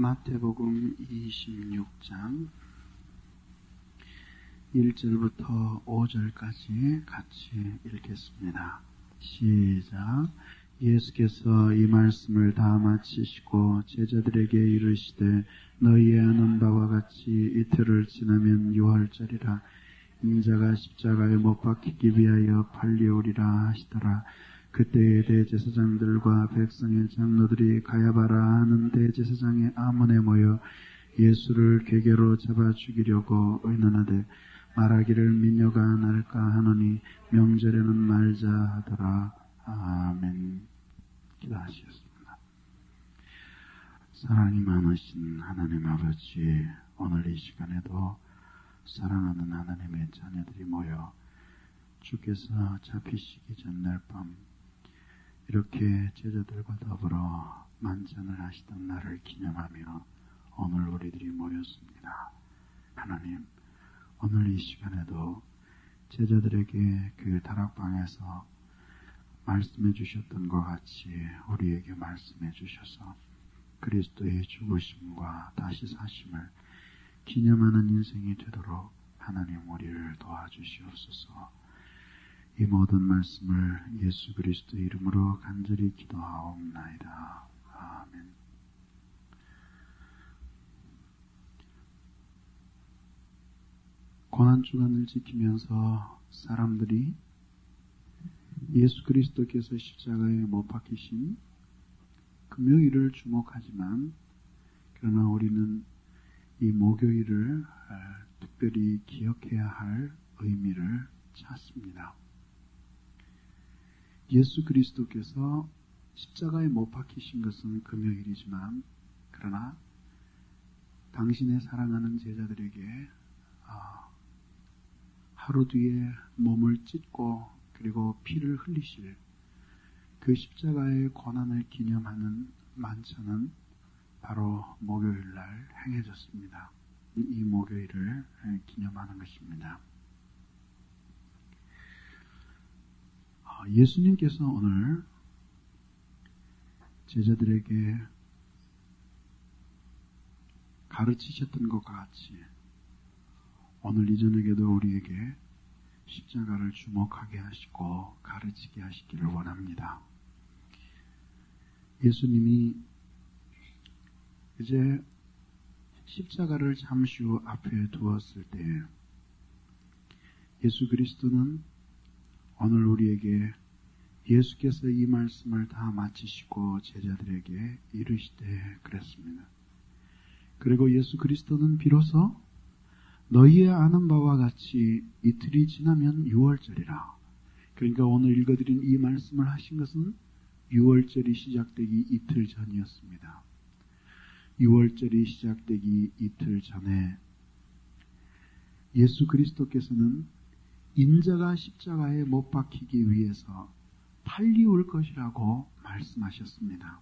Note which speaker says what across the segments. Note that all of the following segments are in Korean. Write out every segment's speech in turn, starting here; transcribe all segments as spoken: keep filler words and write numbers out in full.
Speaker 1: 마태복음 이십육 장 일 절부터 오 절까지 같이 읽겠습니다. 시작. 예수께서 이 말씀을 다 마치시고 제자들에게 이르시되 너희의 아는 바와 같이 이틀을 지나면 유월절이라 인자가 십자가에 못 박히기 위하여 팔리오리라 하시더라. 그때의 대제사장들과 백성의 장로들이 가야바라 하는 대제사장의 아문에 모여 예수를 궤계로 잡아 죽이려고 의논하되 말하기를 미녀가 날까 하노니 명절에는 말자 하더라. 아멘. 기도하시겠습니다. 사랑이 많으신 하나님 아버지, 오늘 이 시간에도 사랑하는 하나님의 자녀들이 모여 주께서 잡히시기 전날 밤 이렇게 제자들과 더불어 만찬을 하시던 날을 기념하며 오늘 우리들이 모였습니다. 하나님, 오늘 이 시간에도 제자들에게 그 다락방에서 말씀해 주셨던 것 같이 우리에게 말씀해 주셔서 그리스도의 죽으심과 다시 사심을 기념하는 인생이 되도록 하나님 우리를 도와주시옵소서. 이 모든 말씀을 예수 그리스도 이름으로 간절히 기도하옵나이다. 아멘. 고난주간을 지키면서 사람들이 예수 그리스도께서 십자가에 못 박히신 금요일을 주목하지만 그러나 우리는 이 목요일을 특별히 기억해야 할 의미를 찾습니다. 예수 그리스도께서 십자가에 못 박히신 것은 금요일이지만 그러나 당신의 사랑하는 제자들에게 하루 뒤에 몸을 찢고 그리고 피를 흘리실 그 십자가의 고난을 기념하는 만찬은 바로 목요일날 행해졌습니다. 이 목요일을 기념하는 것입니다. 예수님께서 오늘 제자들에게 가르치셨던 것과 같이 오늘 이 저녁에도 우리에게 십자가를 주목하게 하시고 가르치게 하시기를 원합니다. 예수님이 이제 십자가를 잠시 후 앞에 두었을 때 예수 그리스도는 오늘 우리에게 예수께서 이 말씀을 다 마치시고 제자들에게 이르시되 그랬습니다. 그리고 예수 그리스도는 비로소 너희의 아는 바와 같이 이틀이 지나면 유월절이라. 그러니까 오늘 읽어드린 이 말씀을 하신 것은 유월절이 시작되기 이틀 전이었습니다. 유월절이 시작되기 이틀 전에 예수 그리스도께서는 인자가 십자가에 못 박히기 위해서 팔리올 것이라고 말씀하셨습니다.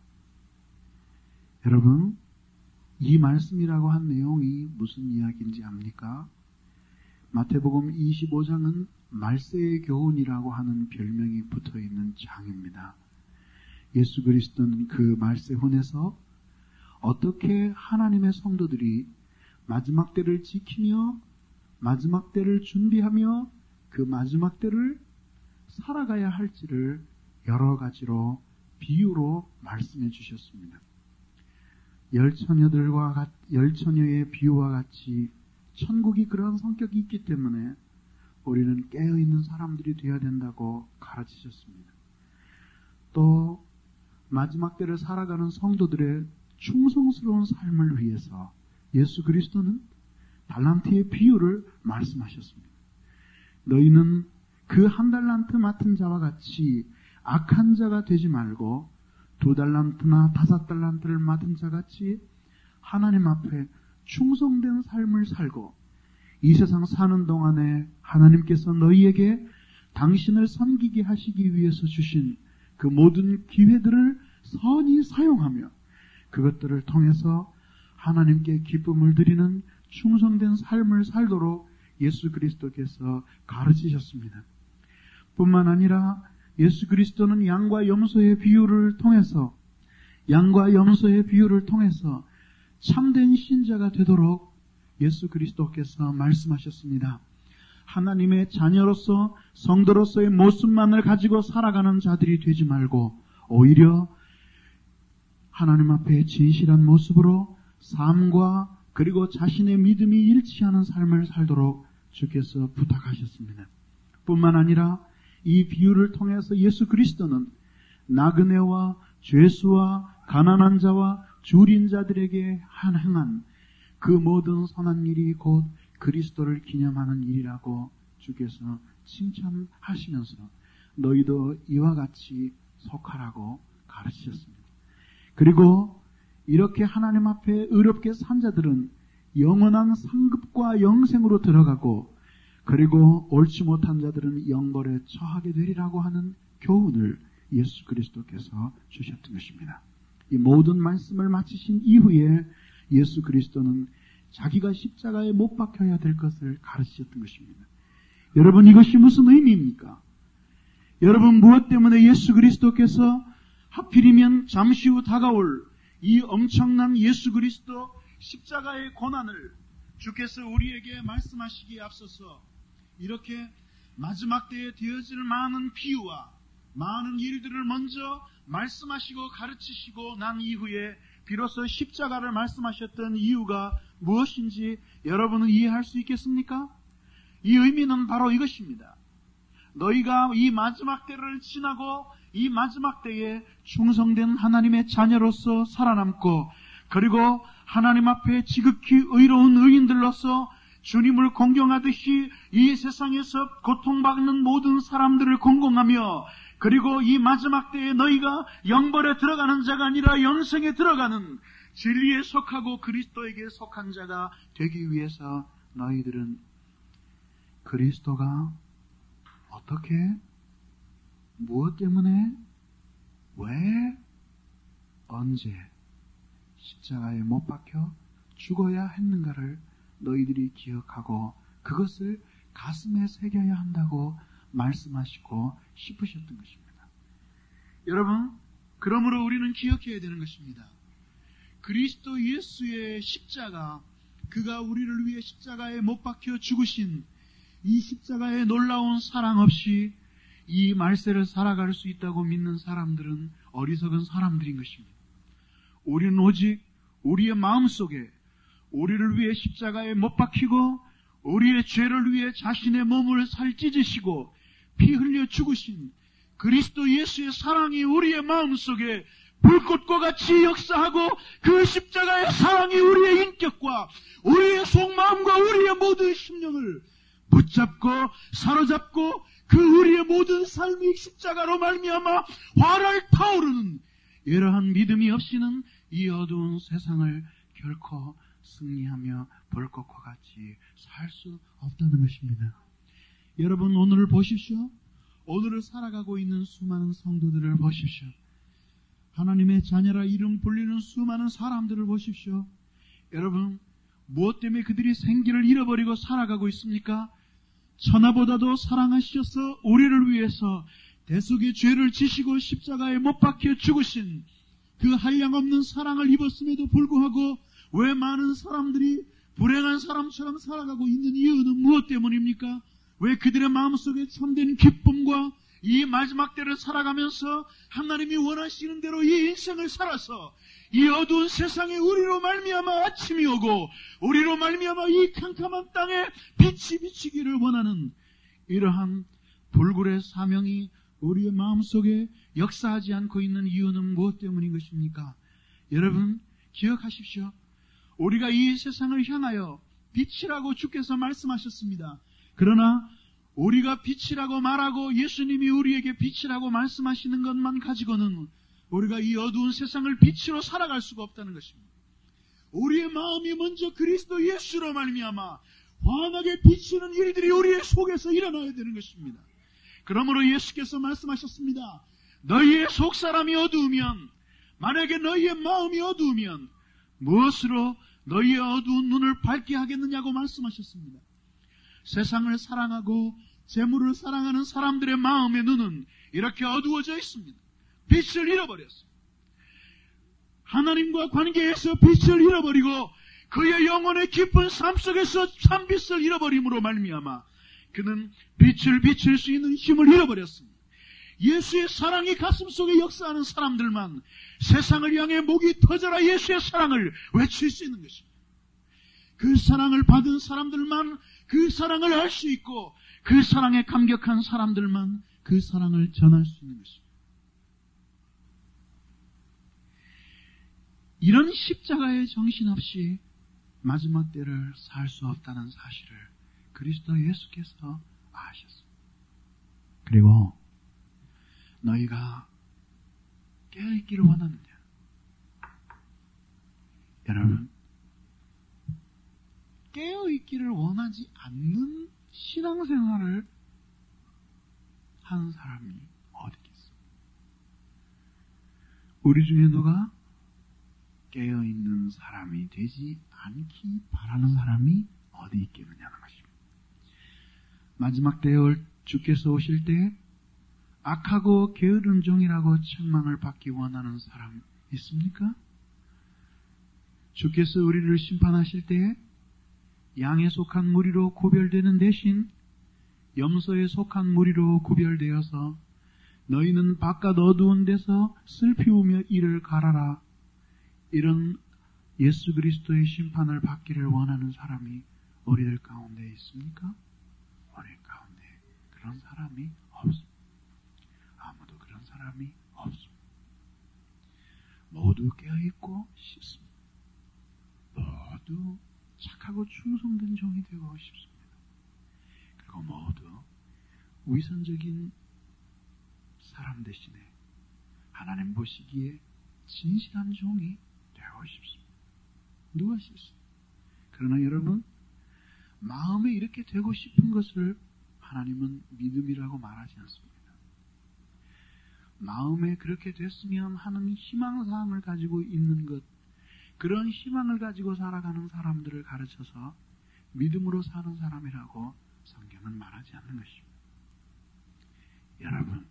Speaker 1: 여러분, 이 말씀이라고 한 내용이 무슨 이야기인지 압니까? 마태복음 이십오 장은 말세의 교훈이라고 하는 별명이 붙어있는 장입니다. 예수 그리스도는 그 말세훈에서 어떻게 하나님의 성도들이 마지막 때를 지키며 마지막 때를 준비하며 그 마지막 때를 살아가야 할지를 여러 가지로 비유로 말씀해 주셨습니다. 열처녀들과 열처녀의 비유와 같이 천국이 그런 성격이 있기 때문에 우리는 깨어있는 사람들이 되어야 된다고 가르치셨습니다. 또 마지막 때를 살아가는 성도들의 충성스러운 삶을 위해서 예수 그리스도는 달란트의 비유를 말씀하셨습니다. 너희는 그 한 달란트 맡은 자와 같이 악한 자가 되지 말고 두 달란트나 다섯 달란트를 맡은 자같이 하나님 앞에 충성된 삶을 살고 이 세상 사는 동안에 하나님께서 너희에게 당신을 섬기게 하시기 위해서 주신 그 모든 기회들을 선히 사용하며 그것들을 통해서 하나님께 기쁨을 드리는 충성된 삶을 살도록 예수 그리스도께서 가르치셨습니다. 뿐만 아니라 예수 그리스도는 양과 염소의 비유를 통해서 양과 염소의 비유를 통해서 참된 신자가 되도록 예수 그리스도께서 말씀하셨습니다. 하나님의 자녀로서 성도로서의 모습만을 가지고 살아가는 자들이 되지 말고 오히려 하나님 앞에 진실한 모습으로 삶과 그리고 자신의 믿음이 일치하는 삶을 살도록 주께서 부탁하셨습니다. 뿐만 아니라 이 비유를 통해서 예수 그리스도는 나그네와 죄수와 가난한 자와 줄인 자들에게 한행한 그 모든 선한 일이 곧 그리스도를 기념하는 일이라고 주께서 칭찬하시면서 너희도 이와 같이 속하라고 가르치셨습니다. 그리고 이렇게 하나님 앞에 의롭게 산 자들은 영원한 상급과 영생으로 들어가고 그리고 옳지 못한 자들은 영벌에 처하게 되리라고 하는 교훈을 예수 그리스도께서 주셨던 것입니다. 이 모든 말씀을 마치신 이후에 예수 그리스도는 자기가 십자가에 못 박혀야 될 것을 가르치셨던 것입니다. 여러분, 이것이 무슨 의미입니까? 여러분, 무엇 때문에 예수 그리스도께서 하필이면 잠시 후 다가올 이 엄청난 예수 그리스도 십자가의 고난을 주께서 우리에게 말씀하시기에 앞서서 이렇게 마지막 때에 되어질 많은 비유와 많은 일들을 먼저 말씀하시고 가르치시고 난 이후에 비로소 십자가를 말씀하셨던 이유가 무엇인지 여러분은 이해할 수 있겠습니까? 이 의미는 바로 이것입니다. 너희가 이 마지막 때를 지나고 이 마지막 때에 충성된 하나님의 자녀로서 살아남고 그리고 하나님 앞에 지극히 의로운 의인들로서 주님을 공경하듯이 이 세상에서 고통받는 모든 사람들을 공경하며 그리고 이 마지막 때에 너희가 영벌에 들어가는 자가 아니라 영생에 들어가는 진리에 속하고 그리스도에게 속한 자가 되기 위해서 너희들은 그리스도가 어떻게, 무엇 때문에, 왜, 언제 십자가에 못 박혀 죽어야 했는가를 너희들이 기억하고 그것을 가슴에 새겨야 한다고 말씀하시고 싶으셨던 것입니다. 여러분, 그러므로 우리는 기억해야 되는 것입니다. 그리스도 예수의 십자가, 그가 우리를 위해 십자가에 못 박혀 죽으신 이 십자가의 놀라운 사랑 없이 이 말세를 살아갈 수 있다고 믿는 사람들은 어리석은 사람들인 것입니다. 우리는 오직 우리의 마음속에 우리를 위해 십자가에 못 박히고 우리의 죄를 위해 자신의 몸을 살찢으시고 피 흘려 죽으신 그리스도 예수의 사랑이 우리의 마음속에 불꽃과 같이 역사하고 그 십자가의 사랑이 우리의 인격과 우리의 속마음과 우리의 모든 심령을 붙잡고 사로잡고 그 우리의 모든 삶이 십자가로 말미암아 활활 타오르는 이러한 믿음이 없이는 이 어두운 세상을 결코 승리하며 불꽃과 같이 살 수 없다는 것입니다. 여러분, 오늘을 보십시오. 오늘을 살아가고 있는 수많은 성도들을 보십시오. 하나님의 자녀라 이름 불리는 수많은 사람들을 보십시오. 여러분, 무엇 때문에 그들이 생기를 잃어버리고 살아가고 있습니까? 천하보다도 사랑하셔서 우리를 위해서 대속의 죄를 지시고 십자가에 못 박혀 죽으신 그 한량없는 사랑을 입었음에도 불구하고 왜 많은 사람들이 불행한 사람처럼 살아가고 있는 이유는 무엇 때문입니까? 왜 그들의 마음속에 참된 기쁨과 이 마지막 때를 살아가면서 하나님이 원하시는 대로 이 인생을 살아서 이 어두운 세상에 우리로 말미암아 아침이 오고 우리로 말미암아 이 캄캄한 땅에 빛이 비치기를 원하는 이러한 불굴의 사명이 우리의 마음속에 역사하지 않고 있는 이유는 무엇 때문인 것입니까? 여러분, 기억하십시오. 우리가 이 세상을 향하여 빛이라고 주께서 말씀하셨습니다. 그러나 우리가 빛이라고 말하고 예수님이 우리에게 빛이라고 말씀하시는 것만 가지고는 우리가 이 어두운 세상을 빛으로 살아갈 수가 없다는 것입니다. 우리의 마음이 먼저 그리스도 예수로 말미암아 환하게 비치는 일들이 우리의 속에서 일어나야 되는 것입니다. 그러므로 예수께서 말씀하셨습니다. 너희의 속사람이 어두우면, 만약에 너희의 마음이 어두우면 무엇으로 너희의 어두운 눈을 밝게 하겠느냐고 말씀하셨습니다. 세상을 사랑하고 재물을 사랑하는 사람들의 마음의 눈은 이렇게 어두워져 있습니다. 빛을 잃어버렸습니다. 하나님과 관계에서 빛을 잃어버리고 그의 영혼의 깊은 삶 속에서 참빛을 잃어버림으로 말미암아 그는 빛을 비출 수 있는 힘을 잃어버렸습니다. 예수의 사랑이 가슴 속에 역사하는 사람들만 세상을 향해 목이 터져라 예수의 사랑을 외칠 수 있는 것입니다. 그 사랑을 받은 사람들만 그 사랑을 알 수 있고 그 사랑에 감격한 사람들만 그 사랑을 전할 수 있는 것입니다. 이런 십자가의 정신 없이 마지막 때를 살 수 없다는 사실을 그리스도 예수께서 아셨습니다. 그리고 너희가 깨어있기를 원하느냐? 여러분, 깨어있기를 원하지 않는 신앙생활을 하는 사람이 어디 있겠어? 우리 중에 누가 깨어있는 사람이 되지 않기 바라는 사람이 어디 있겠느냐는 것입니다. 마지막 때에 주께서 오실 때 악하고 게으른 종이라고 책망을 받기 원하는 사람 있습니까? 주께서 우리를 심판하실 때에 양에 속한 무리로 구별되는 대신 염소에 속한 무리로 구별되어서 너희는 바깥 어두운 데서 슬피우며 이를 갈아라. 이런 예수 그리스도의 심판을 받기를 원하는 사람이 우리들 가운데 있습니까? 우리 가운데 그런 사람이 없습니다. 아무도 그런 사람이 없습니다. 모두 깨어있고 싶습니다. 모두 착하고 충성된 종이 되고 싶습니다. 그리고 모두 위선적인 사람 대신에 하나님 보시기에 진실한 종이 되고 싶습니다. 누가 싫습니까? 그러나 여러분, 마음에 이렇게 되고 싶은 것을 하나님은 믿음이라고 말하지 않습니다. 마음에 그렇게 됐으면 하는 희망사항을 가지고 있는 것, 그런 희망을 가지고 살아가는 사람들을 가르쳐서 믿음으로 사는 사람이라고 성경은 말하지 않는 것입니다. 여러분,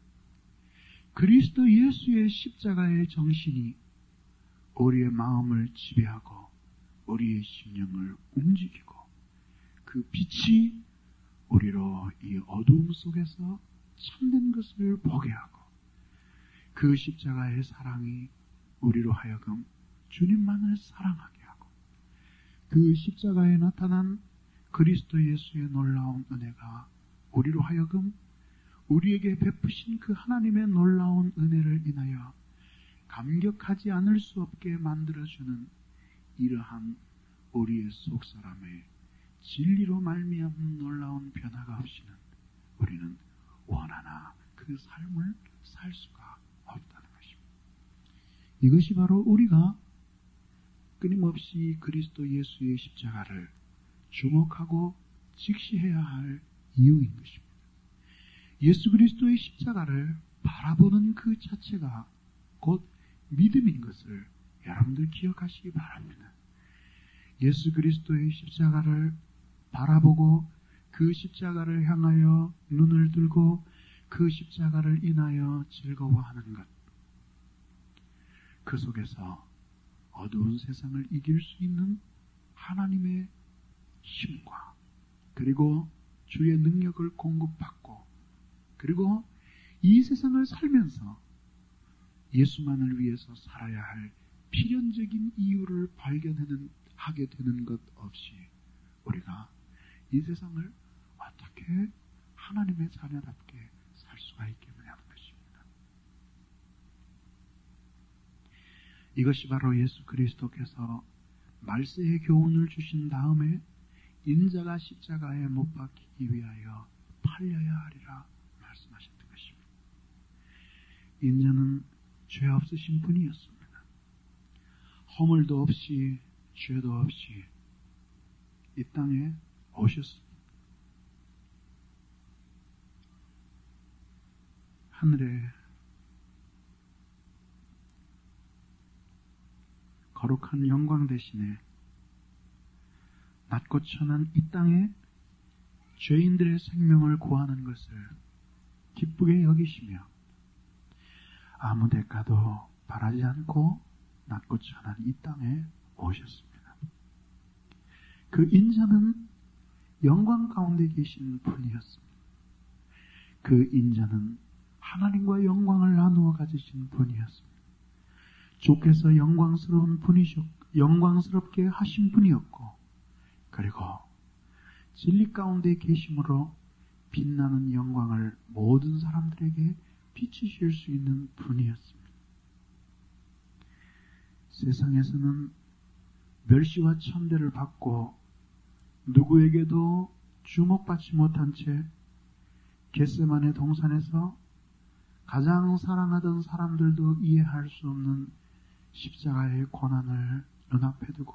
Speaker 1: 그리스도 예수의 십자가의 정신이 우리의 마음을 지배하고 우리의 심령을 움직이고 그 빛이 우리로 이 어두움 속에서 참된 것을 보게 하고 그 십자가의 사랑이 우리로 하여금 주님만을 사랑하게 하고 그 십자가에 나타난 그리스도 예수의 놀라운 은혜가 우리로 하여금 우리에게 베푸신 그 하나님의 놀라운 은혜를 인하여 감격하지 않을 수 없게 만들어주는 이러한 우리의 속사람의 진리로 말미암은 놀라운 변화가 없이는 우리는 원하나 그 삶을 살 수가 없다는 것입니다. 이것이 바로 우리가 끊임없이 그리스도 예수의 십자가를 주목하고 직시해야 할 이유인 것입니다. 예수 그리스도의 십자가를 바라보는 그 자체가 곧 믿음인 것을 여러분들 기억하시기 바랍니다. 예수 그리스도의 십자가를 바라보고 그 십자가를 향하여 눈을 들고 그 십자가를 인하여 즐거워하는 것, 그 속에서 어두운 세상을 이길 수 있는 하나님의 힘과 그리고 주의 능력을 공급받고 그리고 이 세상을 살면서 예수만을 위해서 살아야 할 필연적인 이유를 발견하게 되는 것 없이 우리가 이 세상을 어떻게 하나님의 자녀답게 살 수가 있겠느냐는 것입니다. 이것이 바로 예수 그리스도께서 말세의 교훈을 주신 다음에 인자가 십자가에 못 박히기 위하여 팔려야 하리라 말씀하셨던 것입니다. 인자는 죄 없으신 분이었습니다. 허물도 없이 죄도 없이 이 땅에 오셨습니다. 하늘에 거룩한 영광 대신에 낮고 천한 이 땅에 죄인들의 생명을 구하는 것을 기쁘게 여기시며 아무 대가도 바라지 않고 낮고 천한 이 땅에 오셨습니다. 그 인자는 영광 가운데 계신 분이었습니다. 그 인자는 하나님과 영광을 나누어 가지신 분이었습니다. 주께서 영광스러운 분이셨, 영광스럽게 하신 분이었고, 그리고 진리 가운데 계심으로 빛나는 영광을 모든 사람들에게 비추실 수 있는 분이었습니다. 세상에서는 멸시와 천대를 받고 누구에게도 주목받지 못한 채 겟세마네 동산에서 가장 사랑하던 사람들도 이해할 수 없는 십자가의 고난을 눈앞에 두고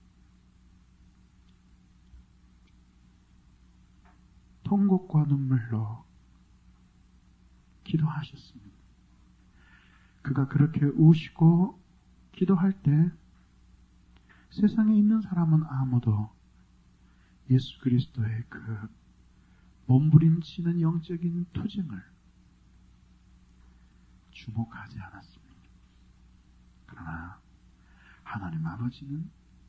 Speaker 1: 통곡과 눈물로 기도하셨습니다. 그가 그렇게 우시고 기도할 때 세상에 있는 사람은 아무도 예수 그리스도의 그 몸부림치는 영적인 투쟁을 주목하지 않았습니다. 그러나 하나님 아버지는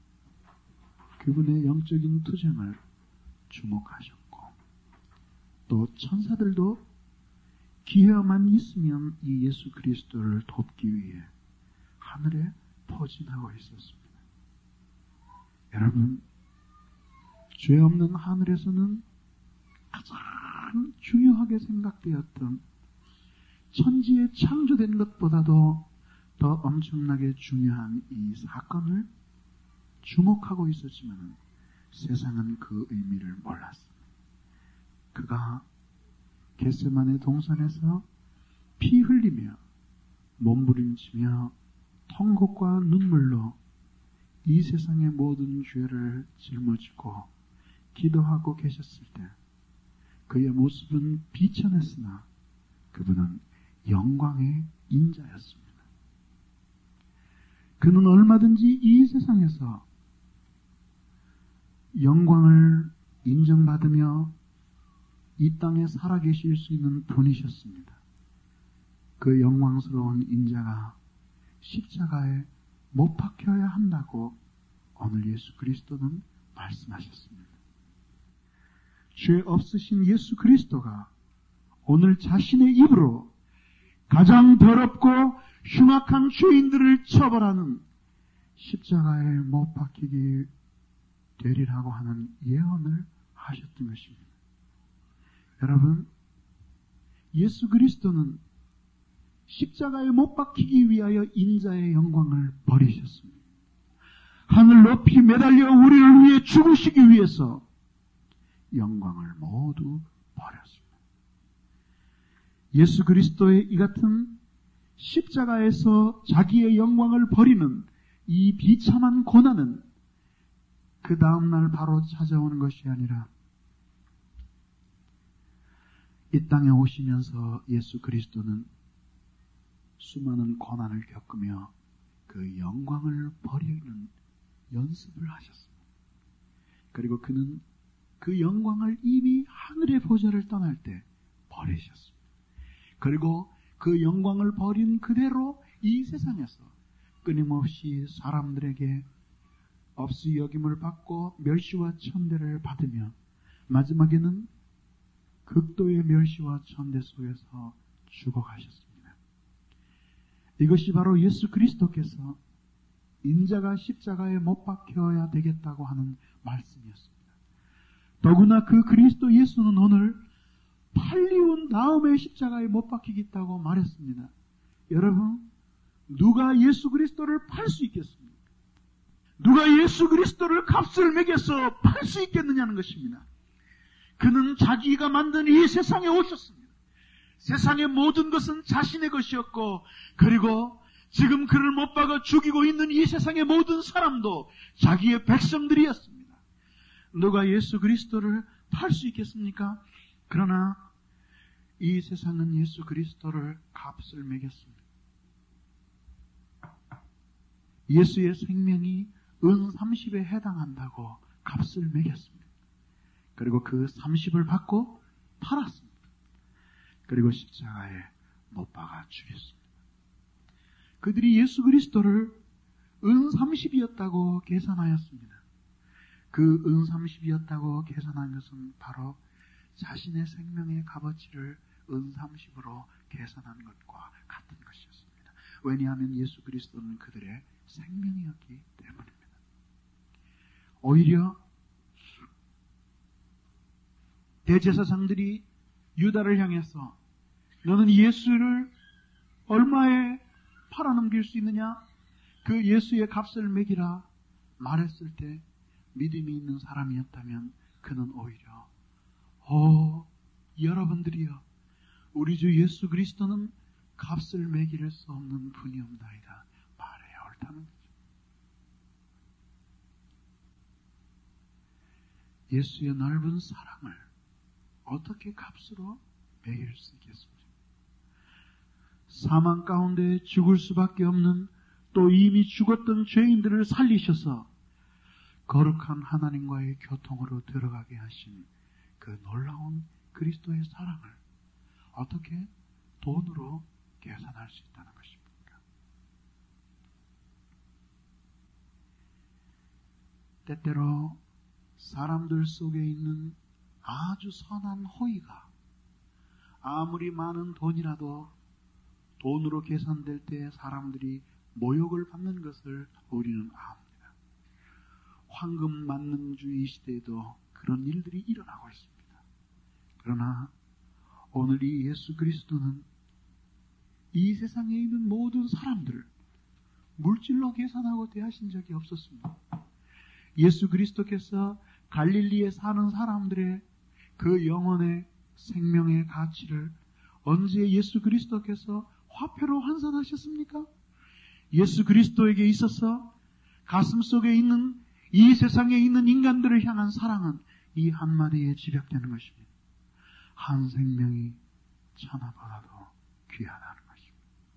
Speaker 1: 그분의 영적인 투쟁을 주목하셨고, 또 천사들도 기회만 있으면 이 예수 그리스도를 돕기 위해 하늘에 포진하고 있었습니다. 여러분, 죄 없는 하늘에서는 가장 중요하게 생각되었던 천지에 창조된 것보다도 더 엄청나게 중요한 이 사건을 주목하고 있었지만 세상은 그 의미를 몰랐습니다. 그가 겟세마네 동산에서 피 흘리며 몸부림치며 통곡과 눈물로 이 세상의 모든 죄를 짊어지고 기도하고 계셨을 때 그의 모습은 비천했으나 그분은 영광의 인자였습니다. 그는 얼마든지 이 세상에서 영광을 인정받으며 이 땅에 살아계실 수 있는 분이셨습니다. 그 영광스러운 인자가 십자가에 못 박혀야 한다고 오늘 예수 그리스도는 말씀하셨습니다. 죄 없으신 예수 그리스도가 오늘 자신의 입으로 가장 더럽고 흉악한 죄인들을 처벌하는 십자가에 못 박히기 되리라고 하는 예언을 하셨던 것입니다. 여러분, 예수 그리스도는 십자가에 못 박히기 위하여 인자의 영광을 버리셨습니다. 하늘 높이 매달려 우리를 위해 죽으시기 위해서 영광을 모두 버렸습니다. 예수 그리스도의 이 같은 십자가에서 자기의 영광을 버리는 이 비참한 고난은 그 다음날 바로 찾아오는 것이 아니라 이 땅에 오시면서 예수 그리스도는 수많은 고난을 겪으며 그 영광을 버리는 연습을 하셨습니다. 그리고 그는 그 영광을 이미 하늘의 보좌를 떠날 때 버리셨습니다. 그리고 그 영광을 버린 그대로 이 세상에서 끊임없이 사람들에게 없이 여김을 받고 멸시와 천대를 받으며 마지막에는 극도의 멸시와 천대 속에서 죽어가셨습니다. 이것이 바로 예수 그리스도께서 인자가 십자가에 못 박혀야 되겠다고 하는 말씀이었습니다. 더구나 그 그리스도 예수는 오늘 팔리운 다음에 십자가에 못 박히겠다고 말했습니다. 여러분, 누가 예수 그리스도를 팔 수 있겠습니까? 누가 예수 그리스도를 값을 매겨서 팔 수 있겠느냐는 것입니다. 그는 자기가 만든 이 세상에 오셨습니다. 세상의 모든 것은 자신의 것이었고, 그리고 지금 그를 못 박아 죽이고 있는 이 세상의 모든 사람도 자기의 백성들이었습니다. 누가 예수 그리스도를 팔 수 있겠습니까? 그러나 이 세상은 예수 그리스도를 값을 매겼습니다. 예수의 생명이 은 삼십에 해당한다고 값을 매겼습니다. 그리고 그 삼십을 받고 팔았습니다. 그리고 십자가에 못 박아 죽였습니다. 그들이 예수 그리스도를 은 삼십이었다고 계산하였습니다. 그 은 삼십이었다고 계산한 것은 바로 자신의 생명의 값어치를 은 삼십으로 계산한 것과 같은 것이었습니다. 왜냐하면 예수 그리스도는 그들의 생명이었기 때문입니다. 오히려 대제사장들이 유다를 향해서 너는 예수를 얼마에 팔아넘길 수 있느냐? 그 예수의 값을 매기라 말했을 때 믿음이 있는 사람이었다면 그는 오히려 오, 여러분들이여, 우리 주 예수 그리스도는 값을 매길 수 없는 분이옵나이다 말해야 옳다는 거죠. 예수의 넓은 사랑을 어떻게 값으로 매길 수 있겠습니까? 사망 가운데 죽을 수밖에 없는, 또 이미 죽었던 죄인들을 살리셔서 거룩한 하나님과의 교통으로 들어가게 하신 그 놀라운 그리스도의 사랑을 어떻게 돈으로 계산할 수 있다는 것입니까? 때때로 사람들 속에 있는 아주 선한 호의가 아무리 많은 돈이라도 돈으로 계산될 때 사람들이 모욕을 받는 것을 우리는 압니다. 황금 만능주의 시대에도 그런 일들이 일어나고 있습니다. 그러나 오늘 이 예수 그리스도는 이 세상에 있는 모든 사람들을 물질로 계산하고 대하신 적이 없었습니다. 예수 그리스도께서 갈릴리에 사는 사람들의 그 영혼의 생명의 가치를 언제 예수 그리스도께서 화폐로 환산하셨습니까? 예수 그리스도에게 있어서 가슴 속에 있는 이 세상에 있는 인간들을 향한 사랑은 이 한마디에 집약되는 것입니다. 한 생명이 천하보다도 귀하다는 것입니다.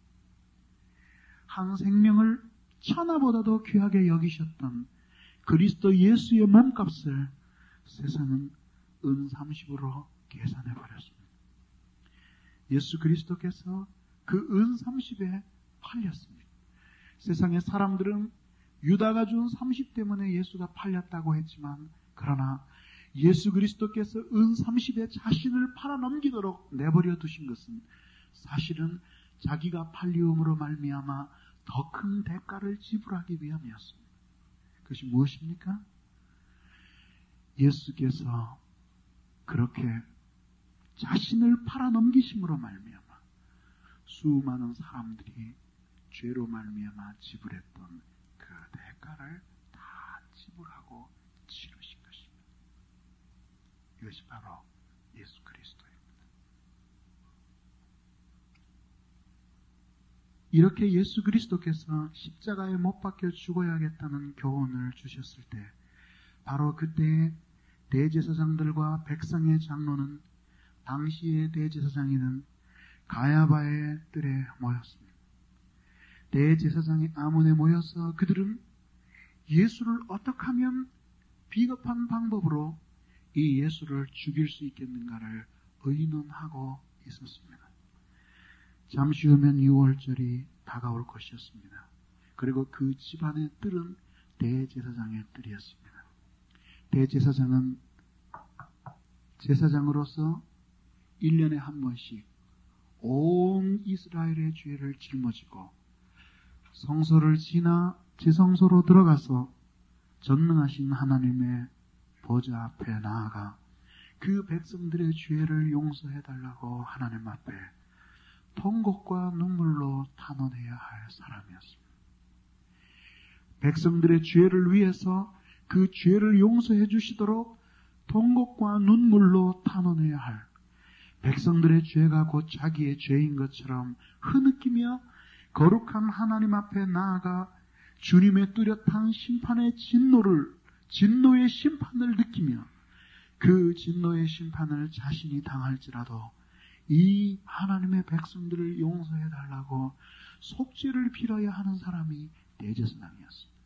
Speaker 1: 한 생명을 천하보다도 귀하게 여기셨던 그리스도 예수의 몸값을 세상은 은 삼십으로 계산해 버렸습니다. 예수 그리스도께서 그 은 삼십에 팔렸습니다. 세상의 사람들은 유다가 준 삼십 때문에 예수가 팔렸다고 했지만, 그러나 예수 그리스도께서 은 삼십에 자신을 팔아넘기도록 내버려 두신 것은 사실은 자기가 팔리움으로 말미암아 더 큰 대가를 지불하기 위함이었습니다. 그것이 무엇입니까? 예수께서 그렇게 자신을 팔아넘기심으로 말미암아 수많은 사람들이 죄로 말미암아 지불했던 그 대가를 다 지불하고 치르신 것입니다. 이것이 바로 예수 그리스도입니다. 이렇게 예수 그리스도께서 십자가에 못 박혀 죽어야겠다는 교훈을 주셨을 때 바로 그때 대제사장들과 백성의 장로는 당시의 대제사장이던 가야바의 뜰에 모였습니다. 대제사장의 아문에 모여서 그들은 예수를 어떻게 하면 비겁한 방법으로 이 예수를 죽일 수 있겠는가를 의논하고 있었습니다. 잠시 후면 유월절이 다가올 것이었습니다. 그리고 그 집안의 뜰은 대제사장의 뜰이었습니다. 대제사장은 제사장으로서 일 년에 한 번씩 온 이스라엘의 죄를 짊어지고 성소를 지나 지성소로 들어가서 전능하신 하나님의 보좌 앞에 나아가 그 백성들의 죄를 용서해달라고 하나님 앞에 통곡과 눈물로 탄원해야 할 사람이었습니다. 백성들의 죄를 위해서 그 죄를 용서해 주시도록 통곡과 눈물로 탄원해야 할, 백성들의 죄가 곧 자기의 죄인 것처럼 흐느끼며 거룩한 하나님 앞에 나아가 주님의 뚜렷한 심판의 진노를, 진노의 심판을 느끼며 그 진노의 심판을 자신이 당할지라도 이 하나님의 백성들을 용서해 달라고 속죄를 빌어야 하는 사람이 대제사장이었습니다.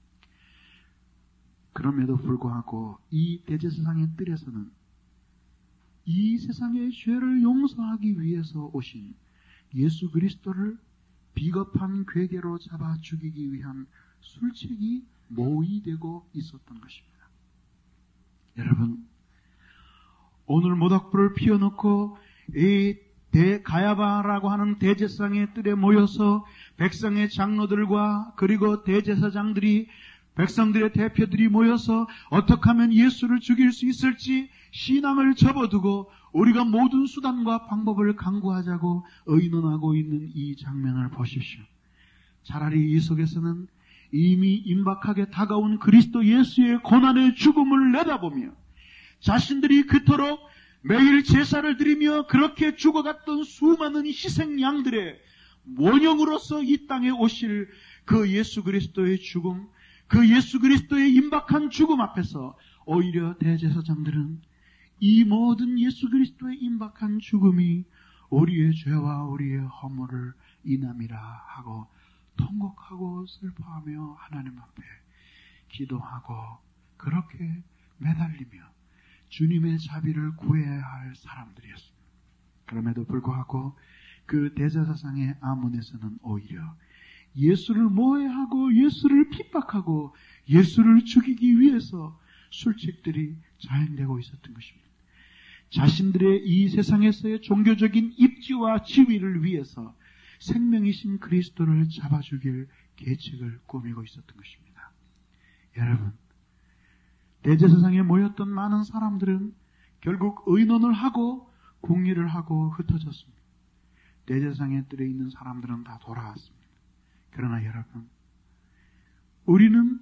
Speaker 1: 그럼에도 불구하고 이 대제사장의 뜰에서는 이 세상의 죄를 용서하기 위해서 오신 예수 그리스도를 비겁한 괴계로 잡아 죽이기 위한 술책이 모의되고 있었던 것입니다. 여러분, 오늘 모닥불을 피워놓고 이 대가야바라고 하는 대제사장의 뜰에 모여서 백성의 장로들과 그리고 대제사장들이, 백성들의 대표들이 모여서 어떻게 하면 예수를 죽일 수 있을지 신앙을 접어두고 우리가 모든 수단과 방법을 강구하자고 의논하고 있는 이 장면을 보십시오. 차라리 이 속에서는 이미 임박하게 다가온 그리스도 예수의 고난의 죽음을 내다보며 자신들이 그토록 매일 제사를 드리며 그렇게 죽어갔던 수많은 희생 양들의 원형으로서 이 땅에 오실 그 예수 그리스도의 죽음, 그 예수 그리스도의 임박한 죽음 앞에서 오히려 대제사장들은 이 모든 예수 그리스도의 임박한 죽음이 우리의 죄와 우리의 허물을 인함이라 하고 통곡하고 슬퍼하며 하나님 앞에 기도하고 그렇게 매달리며 주님의 자비를 구해야 할 사람들이었습니다. 그럼에도 불구하고 그 대제사장의 아문에서는 오히려 예수를 모해하고 예수를 핍박하고 예수를 죽이기 위해서 술책들이 자행되고 있었던 것입니다. 자신들의 이 세상에서의 종교적인 입지와 지위를 위해서 생명이신 그리스도를 잡아 죽일 계책을 꾸미고 있었던 것입니다. 여러분, 대제사장에 모였던 많은 사람들은 결국 의논을 하고 공의를 하고 흩어졌습니다. 대제사장의 뜰에 있는 사람들은 다 돌아왔습니다. 그러나 여러분, 우리는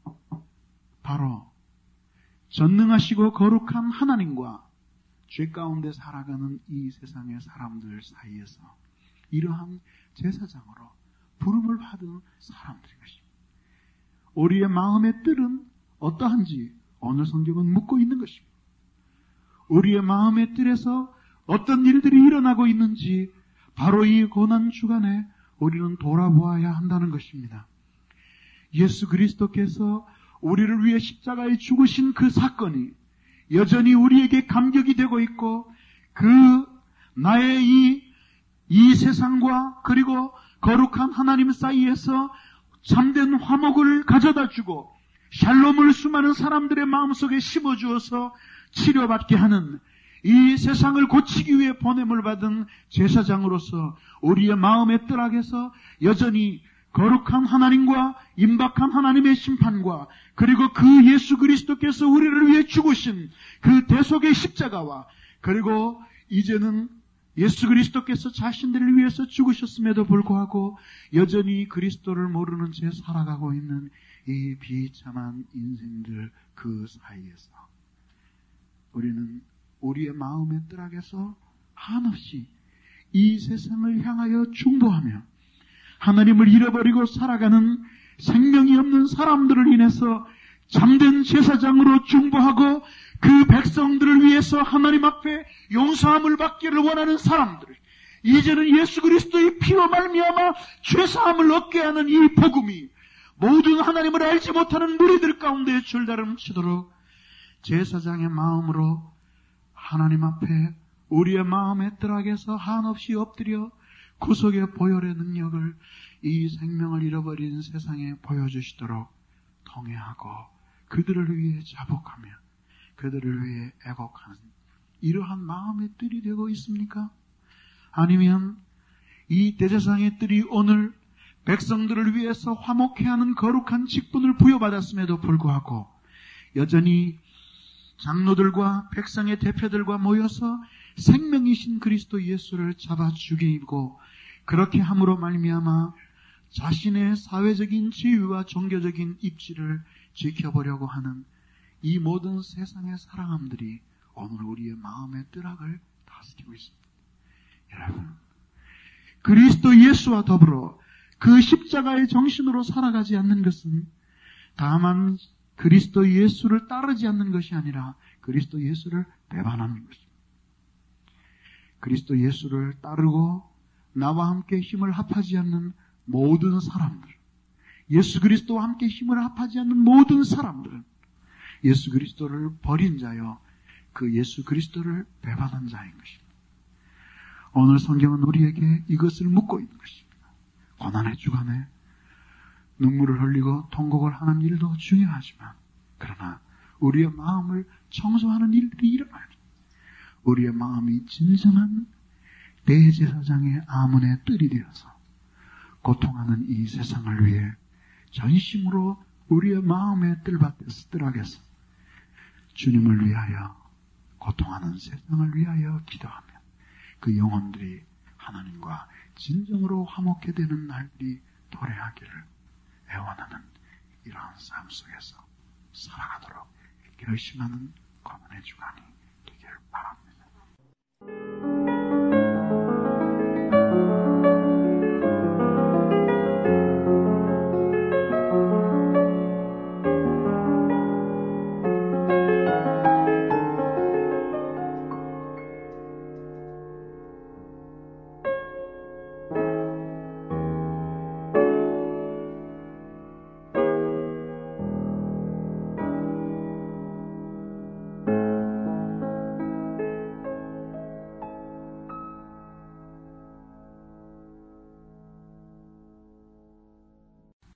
Speaker 1: 바로 전능하시고 거룩한 하나님과 죄 가운데 살아가는 이 세상의 사람들 사이에서 이러한 제사장으로 부름을 받은 사람들인 것입니다. 우리의 마음의 뜰은 어떠한지 오늘 성경은 묻고 있는 것입니다. 우리의 마음의 뜰에서 어떤 일들이 일어나고 있는지 바로 이 고난 주간에 우리는 돌아보아야 한다는 것입니다. 예수 그리스도께서 우리를 위해 십자가에 죽으신 그 사건이 여전히 우리에게 감격이 되고 있고 그 나의 이, 이 세상과 그리고 거룩한 하나님 사이에서 참된 화목을 가져다 주고 샬롬을 수많은 사람들의 마음속에 심어주어서 치료받게 하는 이 세상을 고치기 위해 보냄을 받은 제사장으로서 우리의 마음의 뜰악에서 여전히 거룩한 하나님과 임박한 하나님의 심판과 그리고 그 예수 그리스도께서 우리를 위해 죽으신 그 대속의 십자가와 그리고 이제는 예수 그리스도께서 자신들을 위해서 죽으셨음에도 불구하고 여전히 그리스도를 모르는 채 살아가고 있는 이 비참한 인생들 그 사이에서 우리는 우리의 마음의 뜰악에서 한없이 이 세상을 향하여 중보하며 하나님을 잃어버리고 살아가는 생명이 없는 사람들을 인해서 참된 제사장으로 중보하고 그 백성들을 위해서 하나님 앞에 용서함을 받기를 원하는 사람들, 이제는 예수 그리스도의 피로 말미암아 죄사함을 얻게 하는 이 복음이 모든 하나님을 알지 못하는 무리들 가운데 줄다름치도록 제사장의 마음으로 하나님 앞에 우리의 마음의 뜰악에서 한없이 엎드려 구속의 보혈의 능력을 이 생명을 잃어버린 세상에 보여주시도록 통회하고 그들을 위해 자복하며 그들을 위해 애곡하는 이러한 마음의 뜰이 되고 있습니까? 아니면 이 대제사장의 뜰이 오늘 백성들을 위해서 화목해 하는 거룩한 직분을 부여받았음에도 불구하고 여전히 장로들과 백성의 대표들과 모여서 생명이신 그리스도 예수를 잡아 죽이고 그렇게 함으로 말미암아 자신의 사회적인 지위와 종교적인 입지를 지켜보려고 하는 이 모든 세상의 사랑함들이 오늘 우리의 마음의 뜰악을 다스리고 있습니다. 여러분, 그리스도 예수와 더불어 그 십자가의 정신으로 살아가지 않는 것은 다만 그리스도 예수를 따르지 않는 것이 아니라 그리스도 예수를 배반하는 것입니다. 그리스도 예수를 따르고 나와 함께 힘을 합하지 않는 모든 사람들, 예수 그리스도와 함께 힘을 합하지 않는 모든 사람들은 예수 그리스도를 버린 자요, 그 예수 그리스도를 배반한 자인 것입니다. 오늘 성경은 우리에게 이것을 묻고 있는 것입니다. 고난의 주간에 눈물을 흘리고 통곡을 하는 일도 중요하지만 그러나 우리의 마음을 청소하는 일들이 일어나야 돼. 우리의 마음이 진정한 대제사장의 아문의 뜰이 되어서 고통하는 이 세상을 위해 전심으로 우리의 마음의 뜰밭에서 뜰하게서 주님을 위하여 고통하는 세상을 위하여 기도하며 그 영혼들이 하나님과 진정으로 화목해 되는 날들이 도래하기를 애원하는 이러한 삶 속에서 살아가도록 결심하는 고문의 주간이